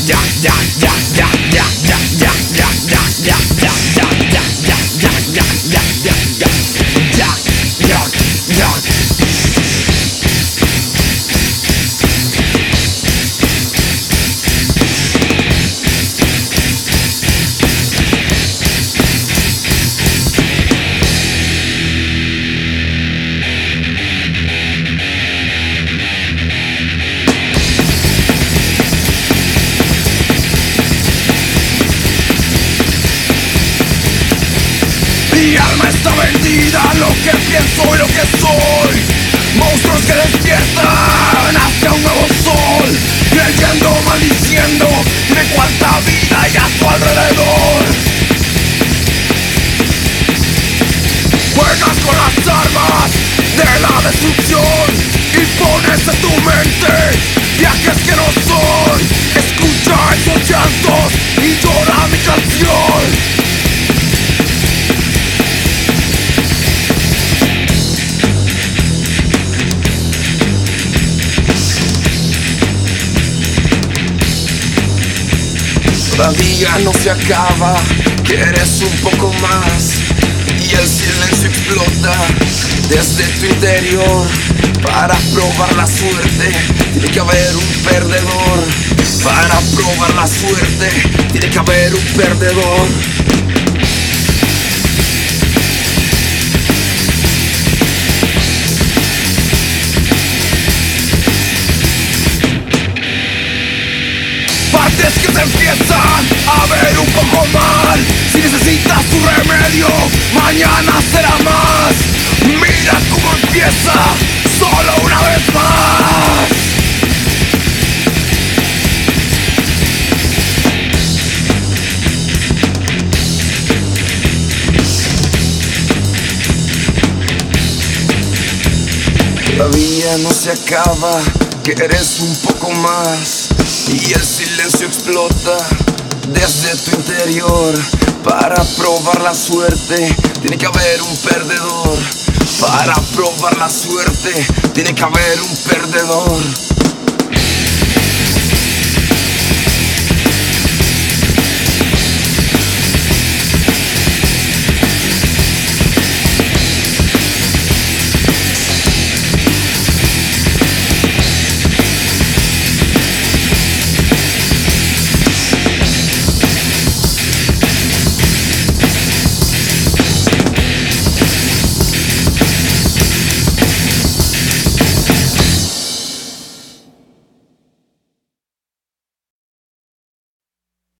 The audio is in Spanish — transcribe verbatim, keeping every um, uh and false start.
Mi alma está vendida, lo que pienso y lo que soy. Monstruos que despiertan hacia un nuevo sol, creyendo, maldiciendo de cuánta vida hay a su alrededor. Juegas con las armas de la destrucción y pones en tu mente viajes que no son. Escucha esos llantos y llora mi canción. Todavía no se acaba, quieres un poco más y el silencio explota desde tu interior. Para probar la suerte tiene que haber un perdedor. Para probar la suerte tiene que haber un perdedor. Partes que se empiezan a ver un poco mal. Si necesitas tu remedio, mañana será más. Mira cómo empieza, solo una vez más. Todavía no se acaba, quieres un poco más y el silencio explota desde tu interior. Para probar la suerte tiene que haber un perdedor. Para probar la suerte tiene que haber un perdedor.